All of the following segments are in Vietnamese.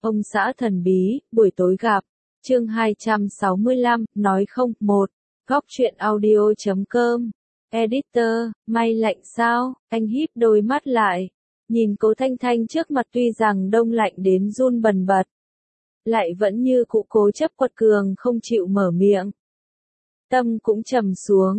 Ông xã thần bí, buổi tối gặp. Chương 265, nói không, 1. Góc truyện audio.com. Editor, may lạnh sao? Anh híp đôi mắt lại, nhìn Cố Thanh Thanh trước mặt tuy rằng đông lạnh đến run bần bật, lại vẫn như cũ cố chấp quật cường không chịu mở miệng. Tâm cũng trầm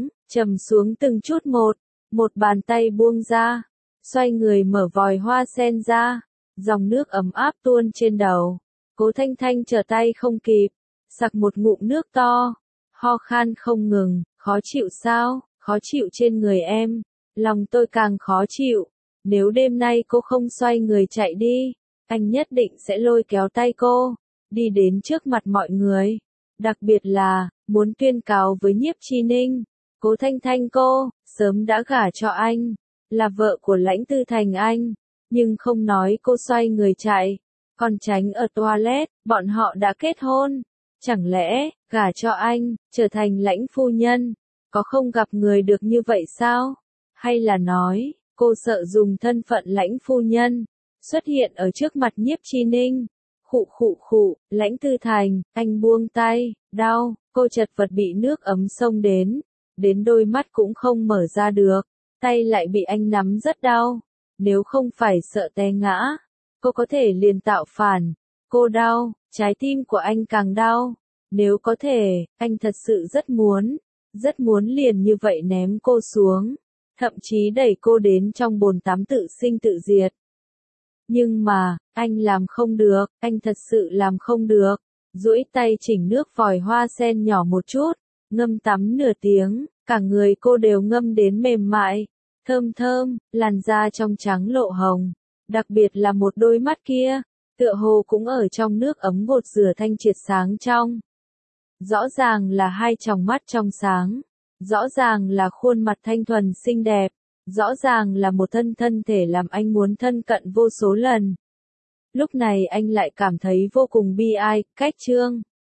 xuống từng chút một bàn tay buông ra, xoay người mở vòi hoa sen ra, dòng nước ấm áp tuôn trên đầu. Cố Thanh Thanh trở tay không kịp, sặc một ngụm nước to, ho khan không ngừng. Khó chịu sao? Khó chịu trên người em, lòng tôi càng khó chịu. Nếu đêm nay cô không xoay người chạy đi, anh nhất định sẽ lôi kéo tay cô, đi đến trước mặt mọi người. Đặc biệt là, muốn tuyên cáo với Nhiếp Chi Ninh, Cố Thanh Thanh cô, sớm đã gả cho anh, là vợ của Lãnh Tư Thành anh, nhưng không nói cô xoay người chạy, còn tránh ở toilet, bọn họ đã kết hôn. Chẳng lẽ, gả cho anh, trở thành Lãnh phu nhân, có không gặp người được như vậy sao? Hay là nói, cô sợ dùng thân phận Lãnh phu nhân, xuất hiện ở trước mặt Nhiếp Chi Ninh? Khụ, Lãnh Tư Thành, anh buông tay, đau, cô chật vật bị nước ấm xông đến đôi mắt cũng không mở ra được, tay lại bị anh nắm rất đau, nếu không phải sợ té ngã, cô có thể liền tạo phản, cô đau, trái tim của anh càng đau, nếu có thể, anh thật sự rất muốn liền như vậy ném cô xuống, thậm chí đẩy cô đến trong bồn tắm tự sinh tự diệt. Nhưng mà, anh làm không được, anh thật sự làm không được. Duỗi tay chỉnh nước vòi hoa sen nhỏ một chút, ngâm tắm nửa tiếng, cả người cô đều ngâm đến mềm mại, thơm, làn da trong trắng lộ hồng, đặc biệt là một đôi mắt kia, tựa hồ cũng ở trong nước ấm gột rửa thanh triệt sáng trong. Rõ ràng là hai tròng mắt trong sáng, rõ ràng là khuôn mặt thanh thuần xinh đẹp, rõ ràng là một thân thể làm anh muốn thân cận vô số lần. Lúc này anh lại cảm thấy vô cùng bi ai, cách Trương